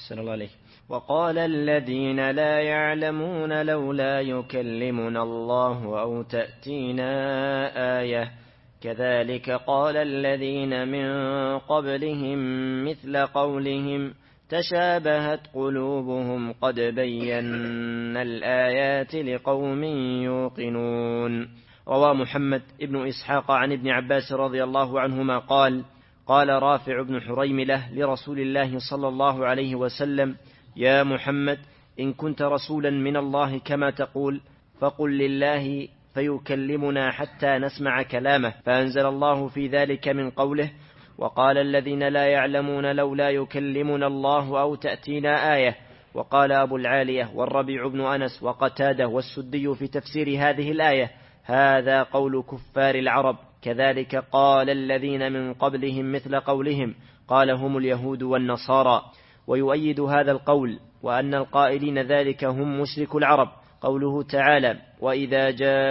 أحسن الله عليك. وقال الذين لا يعلمون لولا يكلمنا الله أو تأتينا آية كذلك قال الذين من قبلهم مثل قولهم تشابهت قلوبهم قد بينا الآيات لقوم يوقنون. روى محمد ابن إسحاق عن ابن عباس رضي الله عنهما قال قال رافع بن حريملة لرسول الله صلى الله عليه وسلم يا محمد إن كنت رسولا من الله كما تقول فقل لله فيكلمنا حتى نسمع كلامه. فأنزل الله في ذلك من قوله وقال الذين لا يعلمون لولا يكلمنا الله أو تأتينا آية. وقال أبو العالية والربيع بن أنس وقتادة والسدي في تفسير هذه الآية هذا قول كفار العرب كذلك قال الذين من قبلهم مثل قولهم قال هم اليهود والنصارى. ويؤيد هذا القول وأن القائلين ذلك هم مشرك العرب قوله تعالى وإذا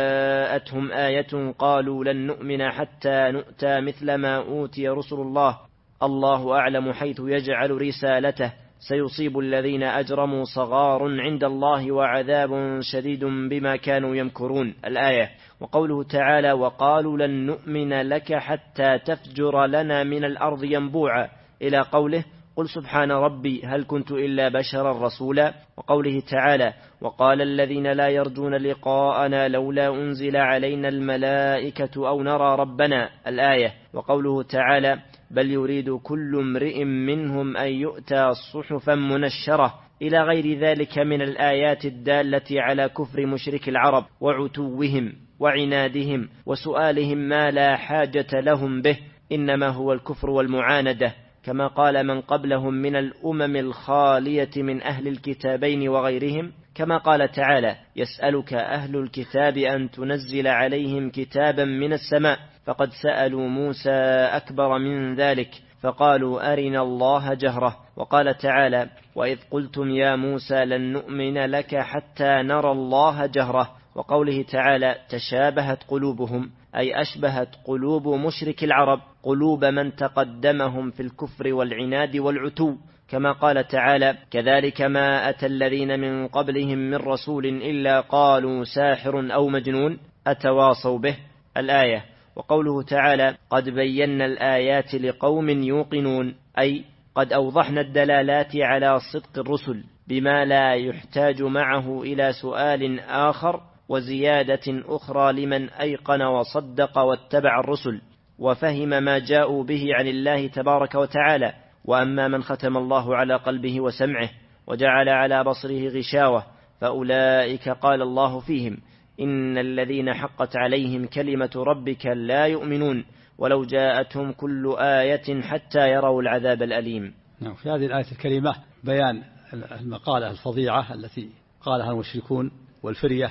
جاءتهم آية قالوا لن نؤمن حتى نؤتى مثل ما أوتي رسل الله الله أعلم حيث يجعل رسالته سيصيب الذين أجرموا صغار عند الله وعذاب شديد بما كانوا يمكرون الآية. وقوله تعالى وقالوا لن نؤمن لك حتى تفجر لنا من الأرض ينبوعا إلى قوله قل سبحان ربي هل كنت إلا بشرا رسولا. وقوله تعالى وقال الذين لا يرجون لقاءنا لولا أنزل علينا الملائكة أو نرى ربنا الآية. وقوله تعالى بل يريد كل امرئ منهم أن يؤتى صحفا منشرة إلى غير ذلك من الآيات الدالة على كفر مشرك العرب وعتوهم وعنادهم وسؤالهم ما لا حاجة لهم به إنما هو الكفر والمعاندة كما قال من قبلهم من الأمم الخالية من أهل الكتابين وغيرهم كما قال تعالى يسألك أهل الكتاب أن تنزل عليهم كتابا من السماء فقد سألوا موسى أكبر من ذلك فقالوا أرنا الله جهرة. وقال تعالى وإذ قلتم يا موسى لن نؤمن لك حتى نرى الله جهرة. وقوله تعالى تشابهت قلوبهم أي أشبهت قلوب مشرك العرب قلوب من تقدمهم في الكفر والعناد والعتو كما قال تعالى كذلك ما أتى الذين من قبلهم من رسول إلا قالوا ساحر أو مجنون أتواصوا به الآية. وقوله تعالى قد بينا الآيات لقوم يوقنون أي قد أوضحنا الدلالات على صدق الرسل بما لا يحتاج معه إلى سؤال آخر وزيادة أخرى لمن أيقن وصدق واتبع الرسل وفهم ما جاءوا به عن الله تبارك وتعالى. وأما من ختم الله على قلبه وسمعه وجعل على بصره غشاوة فأولئك قال الله فيهم إن الذين حقت عليهم كلمة ربك لا يؤمنون ولو جاءتهم كل آية حتى يروا العذاب الأليم. في هذه الآية الكريمة بيان المقالة الفظيعة التي قالها المشركون والفرية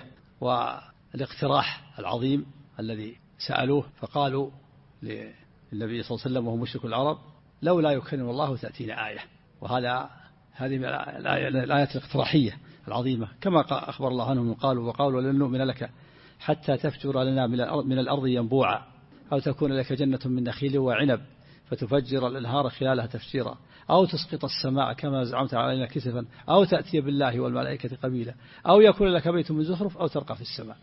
والاقتراح العظيم الذي سألوه فقالوا للنبي صلى الله عليه وسلم وهو مشرك العرب لولا يكلم الله تأتينا آية. هذه الآيات الاقتراحية العظيمة كما أخبر الله عنهم وقالوا لن نؤمن لك حتى تفجر لنا من الأرض ينبوعا أو تكون لك جنة من نخيل وعنب فتفجر الأنهار خلالها تفجيرا أو تسقط السماء كما زعمت علينا كسفا أو تأتي بالله والملائكة قبيلا أو يكون لك بيت من زخرف أو ترقى في السماء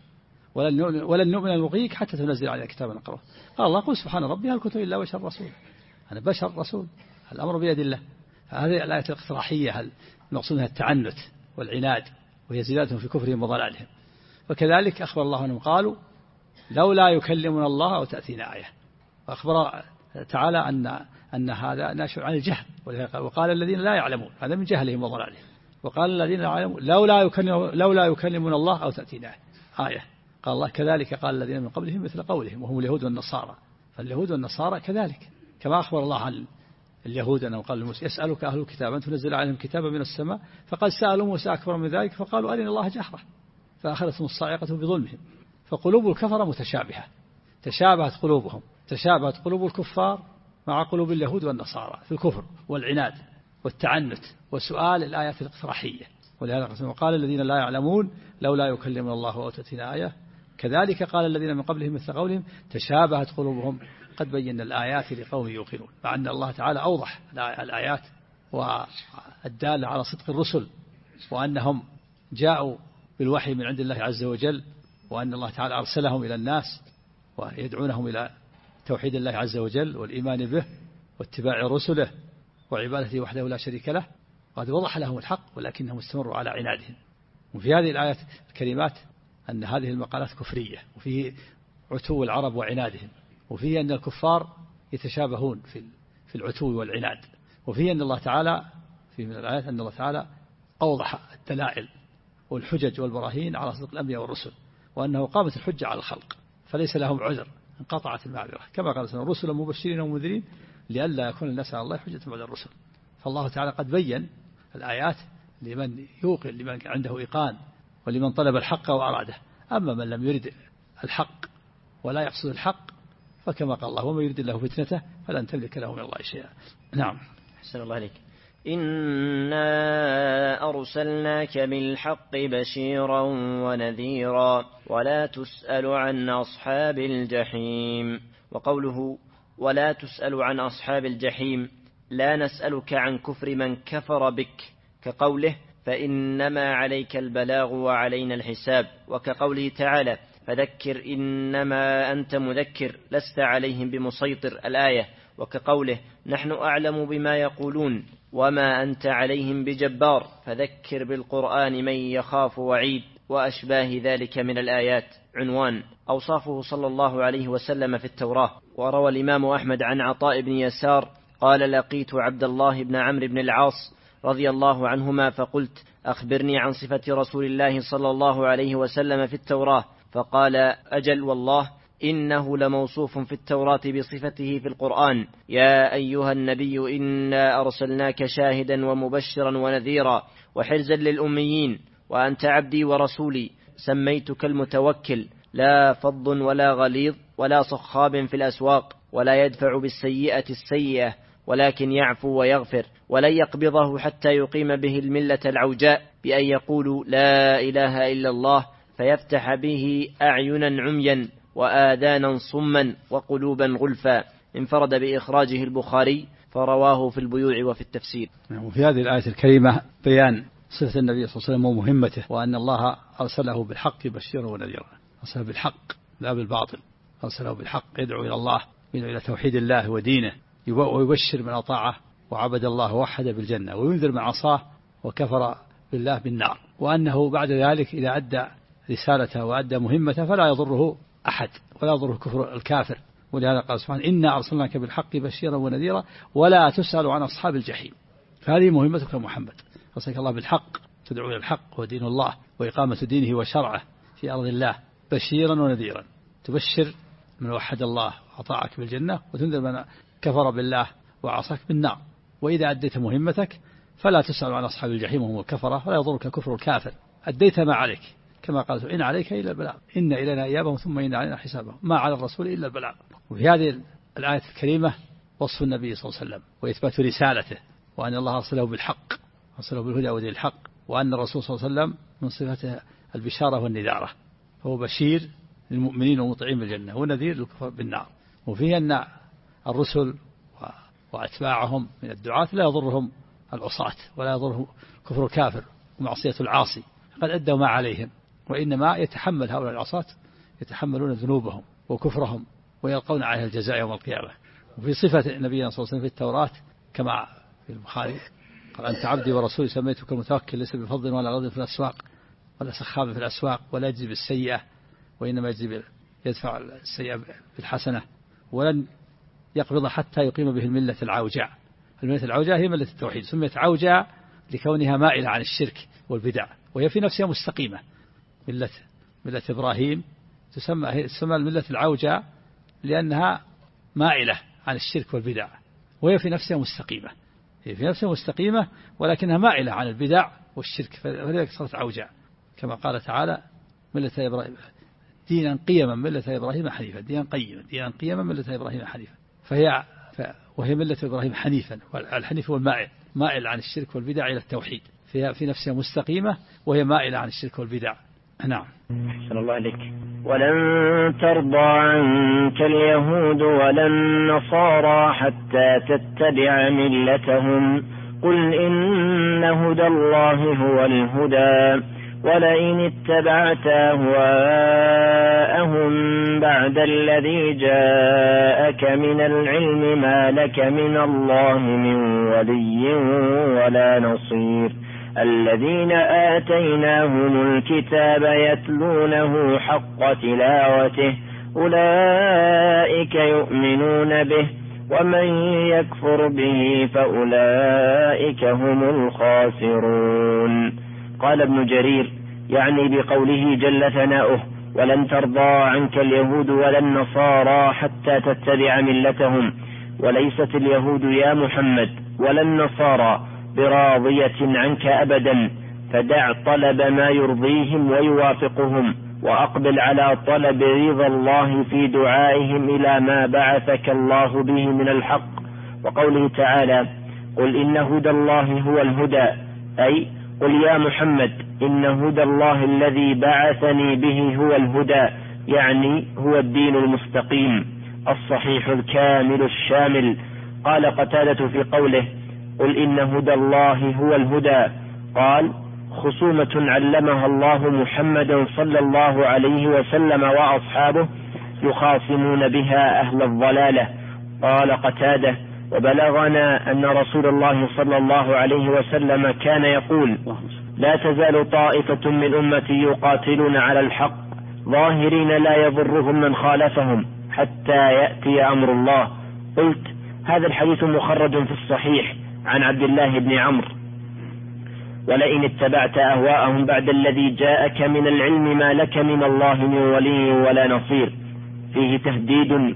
ولن نؤمن لرقيك حتى تنزل علينا كتابا نقرأه. قال الله قل سبحان ربي هل كنت إلا بشر رسول أنا بشر رسول الأمر بيد الله. هذه الآية الاقتراحية المقصود منها التعنت والعناد وهي زيادة في كفرهم وضلالهم. وكذلك أخبر الله أنهم قالوا لولا يكلمنا الله أو تأتينا آية. وأخبر تعالى أن هذا ناشئ عن الجهل وقال الذين لا يعلمون هذا من جهلهم وضلالهم. وقال الذين لا يعلمون لولا يكلمنا الله أو تأتينا آية. قال الله كذلك قال الذين من قبلهم مثل قولهم وهم اليهود والنصارى. فاليهود والنصارى كذلك كما أخبر الله عن اليهود أنه قال لموسى يسألك أهل الكتاب أن تنزل عليهم كتابا من السماء فقد سألوا موسى أكبر من ذلك فقالوا أرنا الله جهرة فأخذتهم الصاعقة بظلمهم. فقلوب الكفر متشابهة تشابهت قلوب الكفار مع قلوب اليهود والنصارى في الكفر والعناد والتعنت وسؤال الآيات الاقتراحية. ولهذا وقال الذين لا يعلمون لولا يكلمنا الله أو تأتينا آية كذلك قال الذين من قبلهم مثل قولهم تشابهت قلوبهم قد بينا الآيات لقوم يوقنون. مع أن الله تعالى أوضح الآيات والدالة على صدق الرسل، وأنهم جاءوا بالوحي من عند الله عز وجل، وأن الله تعالى أرسلهم إلى الناس ويدعونهم إلى توحيد الله عز وجل والإيمان به واتباع رسله وعبادته وحده لا شريك له. قد وضح لهم الحق ولكنهم استمروا على عنادهم. وفي هذه الآيات الكريمات أن هذه المقالات كفرية، وفيه عتو العرب وعنادهم، وفيه أن الكفار يتشابهون في العتو والعناد، وفيه أن الله تعالى في من الآيات أن الله تعالى أوضح الدلائل والحجج والبراهين على صدق الأنبياء والرسل، وأنه قامت الحجة على الخلق فليس لهم عذر، انقطعت المعذرة، كما قال سنة رسلا مبشرين ومنذرين لئلا يكون الناس على الله حجة بعد الرسل. فالله تعالى قد بين الآيات لمن يوقن، لمن عنده إيقان، ولمن طلب الحق وأراده. أما من لم يرد الحق ولا يقصد الحق فكما قال الله ومن يرد الله فتنته فلن تملك له من الله شيئا. نعم. أحسن الله عليك. إنا أرسلناك بالحق بشيرا ونذيرا ولا تسأل عن أصحاب الجحيم. وقوله ولا تسأل عن أصحاب الجحيم لا نسألك عن كفر من كفر بك، كقوله فإنما عليك البلاغ وعلينا الحساب، وكقوله تعالى فذكر إنما أنت مذكر لست عليهم بمسيطر الآية، وكقوله نحن أعلم بما يقولون وما أنت عليهم بجبار فذكر بالقرآن من يخاف وعيد، وأشباه ذلك من الآيات. عنوان أوصافه صلى الله عليه وسلم في التوراة. وروى الإمام أحمد عن عطاء بن يسار قال لقيت عبد الله بن عمرو بن العاص رضي الله عنهما فقلت أخبرني عن صفة رسول الله صلى الله عليه وسلم في التوراة، فقال أجل والله إنه لموصوف في التوراة بصفته في القرآن، يا أيها النبي إنا أرسلناك شاهدا ومبشرا ونذيرا وحرزا للأميين وأنت عبدي ورسولي، سميتك المتوكل، لا فض ولا غليظ ولا صخاب في الأسواق، ولا يدفع بالسيئة السيئة ولكن يعفو ويغفر، ولن يقبضه حتى يقيم به الملة العوجاء بأن يقولوا لا إله إلا الله فيفتح به أعينا عميا وآذانا صما وقلوبا غلفا. انفرد بإخراجه البخاري فرواه في البيوع وفي التفسير. وفي هذه الآية الكريمة بيان صفة النبي صلى الله عليه وسلم ومهمته، وأن الله أرسله بالحق بشيرا ونذيرا، أرسله بالحق لا بالباطل، أرسله بالحق يدعو إلى الله، يدعو إلى توحيد الله ودينه، ويبشر من أطاعه وعبد الله ووحد بالجنة، وينذر من عصاه وكفر بالله بالنار، وأنه بعد ذلك إذا أدى رسالته وأدى مهمته فلا يضره أحد ولا يضره كفر الكافر. ولهذا قال سبحانه إنا أرسلناك بالحق بشيرا ونذيرا ولا تسأل عن أصحاب الجحيم. فهذه مهمتك يا محمد، أرسلك الله بالحق تدعو إلى الحق ودين الله وإقامة دينه وشرعه في أرض الله، بشيرا ونذيرا، تبشر من وحد الله وأطاعك بالجنة، وتنذر من كفر بالله وعصاك بالنار. وإذا أديت مهمتك فلا تسأل عن أصحاب الجحيم وهم الكفرة ولا يضرك كفر الكافر، أديت ما عليك، كما قالت إن عليك إلا البلاغ إن إلينا إيابهم ثم إن علينا حسابهم، ما على الرسول إلا البلاغ. وفي هذه الآية الكريمة وصف النبي صلى الله عليه وسلم وإثبات رسالته، وأن الله أرسله بالحق، أرسله بالهدى ودين الحق، وأن الرسول صلى الله عليه وسلم من صفته البشارة والنذارة، هو بشير للمؤمنين والمطيعين بالجنة ونذير للكفار بالنار. وفيه أن الرسل وأتباعهم من الدعاة لا يضرهم العصاة ولا يضرهم كفر الكافر ومعصية العاصي، قد أدوا ما عليهم، وإنما يتحمل هؤلاء العصاة يتحملون ذنوبهم وكفرهم ويلقون عليها الجزاء يوم القيامة. وفي صفة نبينا صلى الله عليه وسلم في التوراة كما في البخاري قال أنت عبدي ورسولي سميتك المتوكل ليس بفض ولا غضب في الأسواق ولا سخاب في الأسواق ولا يجزي بالسيئة وإنما يدفع السيئة بالحسنة، ولن يقبض حتى يقيم به الملة العوجاء. الملة العوجاء هي ملة التوحيد، سميت عوجاء لكونها مائلة عن الشرك والبدع، وهي في نفسها مستقيمة. ملة إبراهيم تسمى الملة العوجاء لأنها مائلة عن الشرك والبدع، وهي في نفسها مستقيمة، هي في نفسها مستقيمة ولكنها مائلة عن البدع والشرك، فلذلك صارت عوجاء، كما قال تعالى ملة إبراهيم دينا قيما ملة إبراهيم حنيفا، دينا قيما ملة إبراهيم حنيفا، وهي ملة إبراهيم حنيفا، والحنيف هو مائل عن الشرك والبدع إلى التوحيد، فيها في نفسها مستقيمة وهي مائلة عن الشرك والبدع. نعم. أحسن الله عليك. ولن ترضى عنك اليهود ولا النصارى حتى تتبع ملتهم قل إن هدى الله هو الهدى ولئن اتبعت أهواءهم بعد الذي جاءك من العلم ما لك من الله من ولي ولا نصير الذين آتيناهم الكتاب يتلونه حق تلاوته أولئك يؤمنون به ومن يكفر به فأولئك هم الخاسرون. قال ابن جرير يعني بقوله جل ثناؤه ولن ترضى عنك اليهود ولا النصارى حتى تتبع ملتهم، وليست اليهود يا محمد ولا النصارى براضية عنك أبدا، فدع طلب ما يرضيهم ويوافقهم وأقبل على طلب رضا الله في دعائهم إلى ما بعثك الله به من الحق. وقوله تعالى قل إن هدى الله هو الهدى، أي قل يا محمد إن هدى الله الذي بعثني به هو الهدى، يعني هو الدين المستقيم الصحيح الكامل الشامل. قال قتادة في قوله قل إن هدى الله هو الهدى، قال خصومة علمها الله محمدا صلى الله عليه وسلم وأصحابه يخاصمون بها أهل الضلالة. قال قتادة وبلغنا أن رسول الله صلى الله عليه وسلم كان يقول لا تزال طائفة من أمتي يقاتلون على الحق ظاهرين لا يضرهم من خالفهم حتى يأتي أمر الله. قلت هذا الحديث مخرج في الصحيح عن عبد الله بن عمرو ولئن اتبعت أهواءهم بعد الذي جاءك من العلم ما لك من الله من ولي ولا نصير. فيه تهديد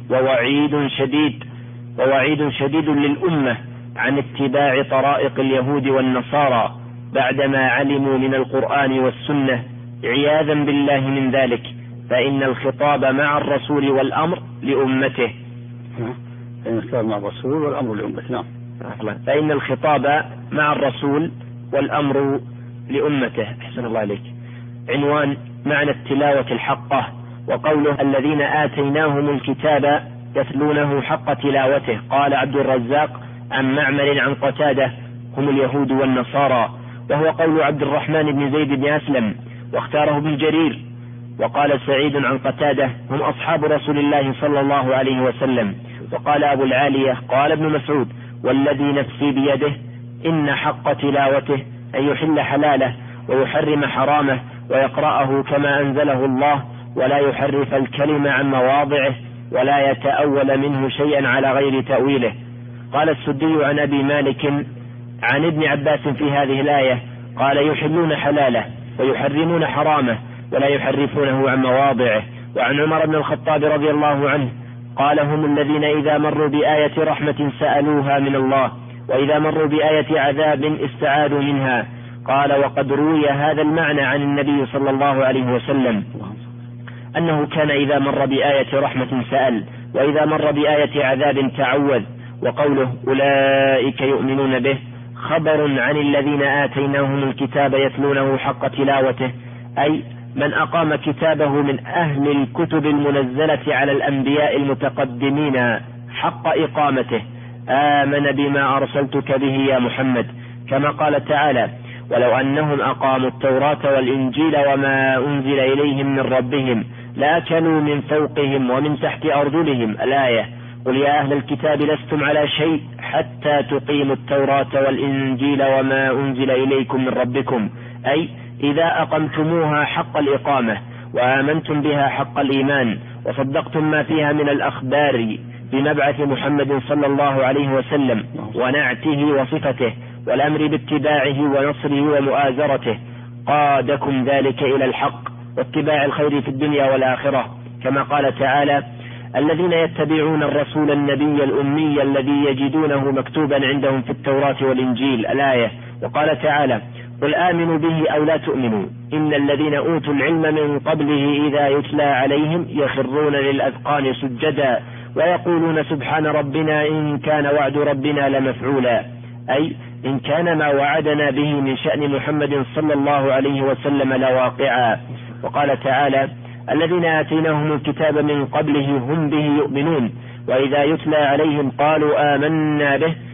ووعيد شديد للأمة عن اتباع طرائق اليهود والنصارى بعدما علموا من القرآن والسنة عياذا بالله من ذلك، فإن الخطاب مع الرسول والأمر لأمته. فإن الخطاب مع الرسول والأمر لأمته. أحسن الله عليك. عنوان معنى التلاوة الحقة، وقوله الذين آتيناهم الكتاب يتلونه حق تلاوته. قال عبد الرزاق عن معمر عن قتادة هم اليهود والنصارى، وهو قول عبد الرحمن بن زيد بن أسلم، واختاره ابن جرير. وقال سعيد عن قتادة هم أصحاب رسول الله صلى الله عليه وسلم. وقال أبو العالية قال ابن مسعود والذي نفسي بيده إن حق تلاوته أن يحل حلاله ويحرم حرامه ويقرأه كما أنزله الله ولا يحرف الكلمة عن مواضعه ولا يتأول منه شيئا على غير تأويله. قال السدي عن أبي مالك عن ابن عباس في هذه الآية قال يحلون حلاله ويحرمون حرامه ولا يحرفونه عن مواضعه. وعن عمر بن الخطاب رضي الله عنه قال هم الذين إذا مروا بآية رحمة سألوها من الله وإذا مروا بآية عذاب استعاذوا منها. قال وقد روي هذا المعنى عن النبي صلى الله عليه وسلم أنه كان إذا مر بآية رحمة سأل وإذا مر بآية عذاب تعوذ. وقوله أولئك يؤمنون به خبر عن الذين آتيناهم الكتاب يتلونه حق تلاوته، أي من أقام كتابه من أهل الكتب المنزلة على الأنبياء المتقدمين حق إقامته آمن بما أرسلتك به يا محمد، كما قال تعالى ولو أنهم أقاموا التوراة والإنجيل وما أنزل إليهم من ربهم لأكلوا من فوقهم ومن تحت أرجلهم الآية. قل يا أهل الكتاب لستم على شيء حتى تقيموا التوراة والإنجيل وما أنزل إليكم من ربكم، أي إذا أقمتموها حق الإقامة وآمنتم بها حق الإيمان وصدقتم ما فيها من الأخبار بمبعث محمد صلى الله عليه وسلم ونعته وصفته والأمر باتباعه ونصره ومؤازرته، قادكم ذلك إلى الحق واتباع الخير في الدنيا والآخرة، كما قال تعالى الذين يتبعون الرسول النبي الأمي الذي يجدونه مكتوبا عندهم في التوراة والإنجيل الآية. وقال تعالى قل آمنوا به أو لا تؤمنوا إن الذين أوتوا العلم من قبله إذا يتلى عليهم يخرون للأذقان سجدا ويقولون سبحان ربنا إن كان وعد ربنا لمفعولا، أي إن كان ما وعدنا به من شأن محمد صلى الله عليه وسلم لواقعا. وقال تعالى الذين آتيناهم الكتاب من قبله هم به يؤمنون وإذا يتلى عليهم قالوا آمنا به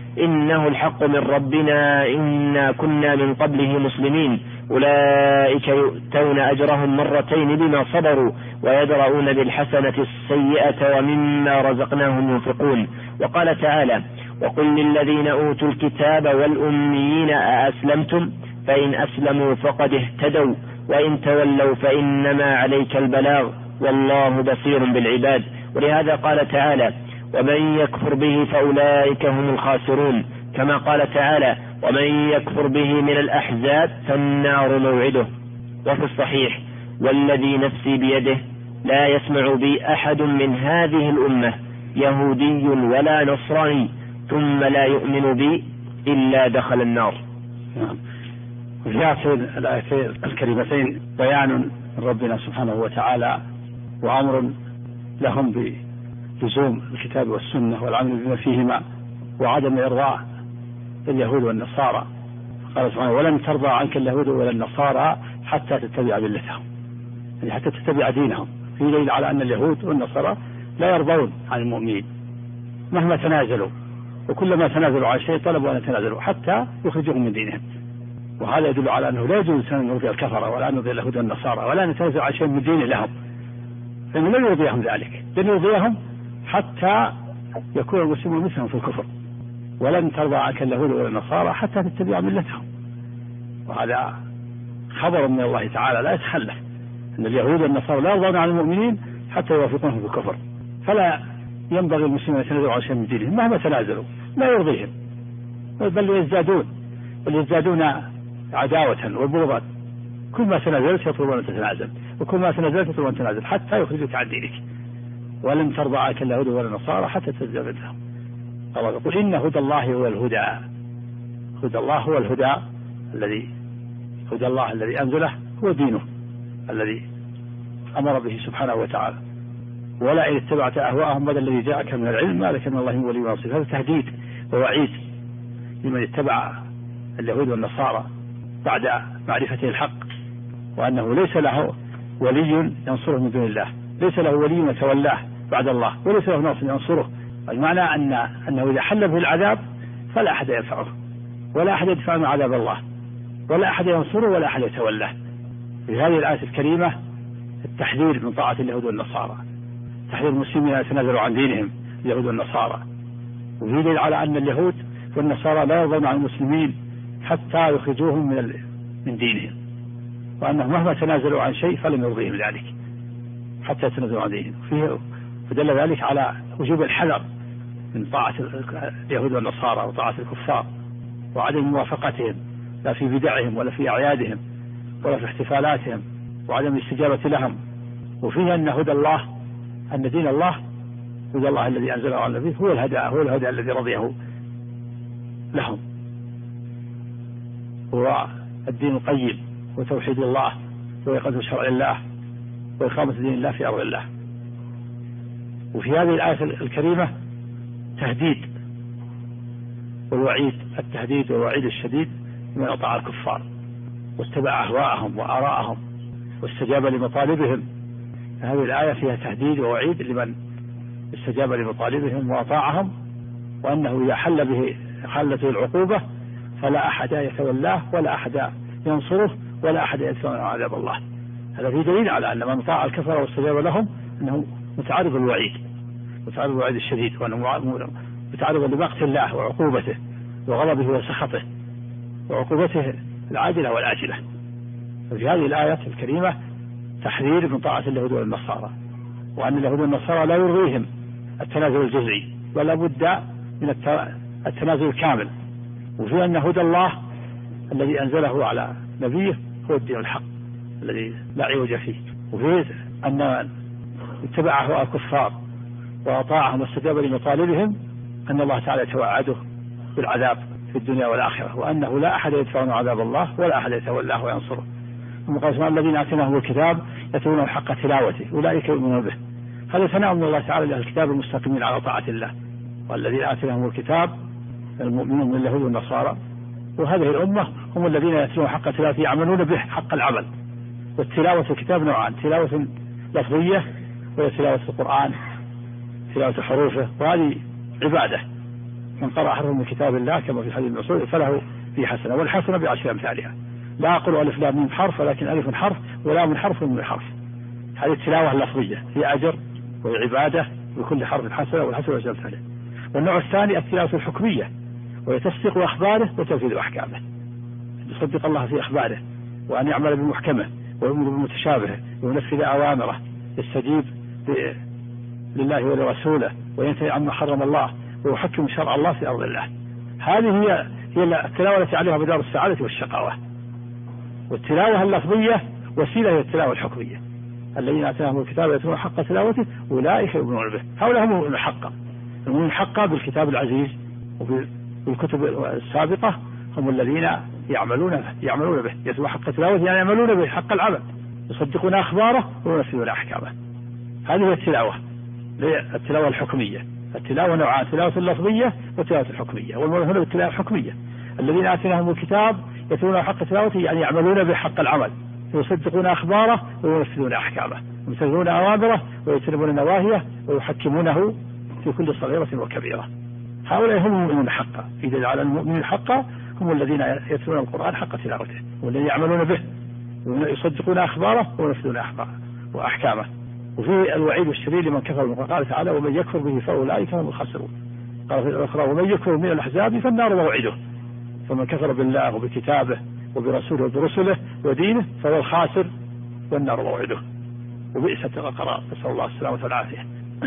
إنه الحق من ربنا إنا كنا من قبله مسلمين أولئك يؤتون أجرهم مرتين بما صبروا ويدرؤون بالحسنة السيئة ومما رزقناهم ينفقون. وقال تعالى وقل للذين أوتوا الكتاب والأميين أأسلمتم فإن أسلموا فقد اهتدوا وإن تولوا فإنما عليك البلاغ والله بصير بالعباد. ولهذا قال تعالى ومن يكفر به فأولئك هم الخاسرون، كما قال تعالى ومن يكفر به من الأحزاب فالنار موعده. وفي الصحيح والذي نفسي بيده لا يسمع بي أحد من هذه الأمة يهودي ولا نصراني ثم لا يؤمن بي إلا دخل النار. وفي هاتين الآيتين الكريمتين بيان من ربنا سبحانه وتعالى وأمر لهم بلزوم الكتاب والسنة والعمل بما فيهما وعدم إرضاء اليهود والنصارى. قال سبحانه ولن ترضى عنك اليهود ولا النصارى حتى تتبع ملتهم، يعني حتى تتبع دينهم. في دليل على أن اليهود والنصارى لا يرضون عن المؤمنين مهما تنازلوا، وكلما تنازلوا عن شيء طلبوا أن يتنازلوا حتى يخرجوهم من دينهم. وهذا يدل على أنه لا يجوز أن نرضي الكفرة ولا نرضي اليهود والنصارى ولا نتنازل عن شيء من دين لهم، لأنه لا يرضيهم ذلك، لن يرضيهم حتى يكون المسلمون مثلهم في الكفر. ولن ترضى عنك اليهود ولا النصارى حتى تتبع ملتهم. وهذا خبر من الله تعالى لا يتخلف، أن اليهود والنصارى لا يرضون عن المؤمنين حتى يوافقونهم في الكفر، فلا ينبغي المسلمين يتنازلوا عن شيء من دينهم مهما تنازلوا، لا يرضيهم بل يزدادون عداوة وبغضا. كل ما تنازلت يطلبون أن تتنازل، وكل ما تنازلت يطلبون أن تتنازل حتى يخرجوك عن دينك. ولن ترضى عنك اليهود ولا النصارى حتى تتبع ملتهم. الله يقول إن هدى الله هو الهدى. هدى الله هو الهدى هدى الله الذي أنزله هو دينه الذي أمر به سبحانه وتعالى. ولا إن اتبعت أهواءهم بدل الذي جاءك من العلم ما لك من الله ولي ونصير. هذا تهديد ووعيد لمن اتبع اليهود والنصارى بعد معرفته الحق، وأنه ليس له ولي ينصره من دون الله، ليس له ولي يتولاه بعد الله، وليس له ناصر ينصره. المعنى أنه إذا حل به العذاب فلا أحد ينفعه ولا أحد يدفع من عذاب الله ولا أحد ينصره ولا أحد يتولاه. في هذه الآية الكريمة التحذير من طاعة اليهود والنصارى، تحذير المسلمين أن يتنازلوا عن دينهم اليهود والنصارى. وفي دليل على أن اليهود والنصارى لا يرضون عن المسلمين حتى يخرجوهم من دينهم، وأنهم مهما تنازلوا عن شيء فلن يرضيهم ذلك حتى يتنازلوا عن دينهم. فدل ذلك على وجوب الحذر من طاعة اليهود والنصارى وطاعة الكفار وعدم موافقتهم لا في بدعهم ولا في أعيادهم ولا في احتفالاتهم وعدم الاستجابة لهم. وفيه أن هدى الله أن دين الله هدى الله الذي أنزله على النبي هو الهدى الذي رضيه لهم، هو الدين القيم وتوحيد الله وإقامة شرع الله وإقامة دين الله في أرض الله. وفي هذه الآية الكريمة تهديد والوعيد، التهديد والوعيد الشديد من أطاع الكفار واتبع أهواءهم وآراءهم واستجاب لمطالبهم. هذه الآية فيها تهديد ووعيد لمن استجاب لمطالبهم وأطاعهم، وأنه إذا حلت العقوبة فلا أحد يتولاه ولا أحد ينصره ولا أحد يدفع عن عذاب الله. هذا في دليل على أن من طاع الكفر واستجاب لهم أنه متعرض الوعيد الشديد، وأنه متعرض لمقت الله وعقوبته وغضبه وسخطه وعقوبته العاجلة والآجلة. وفي هذه الآية الكريمة تحذير من طاعة اليهود والنصارى، وأن اليهود والنصارى لا يرضيهم التنازل الجزئي ولا بد من التنازل الكامل. وفي أن هدى الله الذي أنزله على نبيه هو الدين الحق الذي لا عوج فيه. وفي أن اتبع أهواء الكفار وأطاعهم واستجاب لمطالبهم أن الله تعالى يتوعده بالعذاب في الدنيا والآخرة، وأنه لا أحد يدفع عن عذاب الله ولا أحد يتولاه وينصره. ثم قال سبحانه الذين آتيناهم الكتاب يتلونه حق تلاوته أولئك يؤمنون به. هذا ثناء من الله تعالى لأهل الكتاب المستقيمين على طاعة الله. والذين آتيناهم الكتاب المؤمنون من اليهود والنصارى، وهذه الأمة هم الذين يتلون حق تلاوته يعملون به حق العمل. والتلاوة الكتاب نوعان، تلاوة لفظية وهي تلاوة القرآن تلاوة حروفه، وهذه عبادة من قرأ حرف من كتاب الله كما في حديث المسعود فله في حسنة، والحسنة ب10 أمثالها. لا أقول ألف لام ميم حرف، ولكن ألف حرف ولام حرف وميم حرف. هذه التلاوة اللفظية في أجر وعبادة بكل حرف حسنة، والحسنة ب10 أمثالها. والنوع الثاني التلاوة الحكمية، وهي تصديق أخباره وتنفيذ أحكامه. يصدق الله في أخباره، وأن يعمل بمحكمه ويؤمن بمتشابهه وينفذ أوامره، يستجيب لله ولرسوله وينتهي عما حرم الله ويحكم شرع الله في أرض الله. هذه هي التلاوة التي عليها مدار السعادة والشقاوة. والتلاوة اللفظية وسيلة هي التلاوة الحكمية. الذين آتيناهم الكتاب يتلون حق تلاوته أولئك يؤمنون به. هؤلاء هم المؤمنون حقا. المؤمنون حقا بالكتاب العزيز وبالكتب السابقة هم الذين يعملون به، يتلون حق تلاوته يعني يعملون به حق العمل، يصدقون أخباره وينفذون أحكامه. هذه هي التلاوة الحكمية. التلاوة نوعان: تلاوة اللفظية والتلاوة الحكمية. والمراد هنا بالتلاوة الحكمية الذين آتيناهم الكتاب يتلون حق تلاوته يعني يعملون به حق العمل، يصدقون أخباره وينفذون أحكامه، يمتثلون أوامره ويجتنبون نواهيه ويحكمونه في كل صغيرة وكبيرة. هؤلاء هم المؤمنون حقا. إذا على المؤمنين حقا هم الذين يتلون القرآن حق تلاوته، والذين يعملون به ويصدقون أخباره وينفذون أحكامه. وفي الوعيد الشديد لمن كفر بالقرآن قال تعالى: ومن يكفر به فأولئك هم الخاسرون. قال في الأخرى: ومن يكفر من الأحزاب فالنار موعده. فمن كفر بالله وبكتابه وبرسوله وبرسله ودينه فهو الخاسر والنار موعده. وبئست القرار، نسأل الله السلامة والعافية.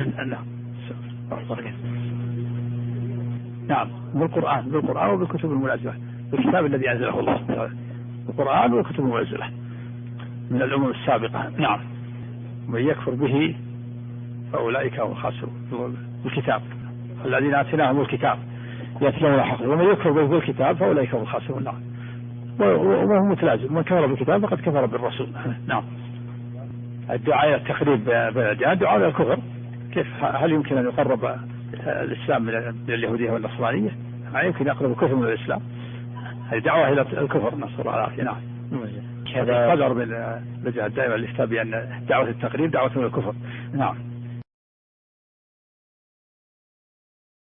نعم، بالقرآن وبالكتب المنزلة، بالكتاب الذي أنزله الله، القرآن والكتب المنزلة من الأمم السابقة. نعم. من يكفر به فأولئك هم الخاسرون. الكتاب الذين آتيناهم الكتاب يتلون حقه، ومن يكفر به بالكتاب فأولئك هم الخاسرون. نعم. وهو متلازم: من كفر بالكتاب فقد كفر بالرسول. نعم. الدعاء التقريب دعاء الكفر. كيف؟ هل يمكن أن يقرب الإسلام من اليهودية والنصرانية؟ ما يمكن يقرب الكفر من الإسلام. هذه دعوة إلى الكفر، نسأل الله العافية. نعم. هذا قدر من اللجنة الدائمة للإفتاء بأن دعوة التقريب دعوة من الكفر. نعم.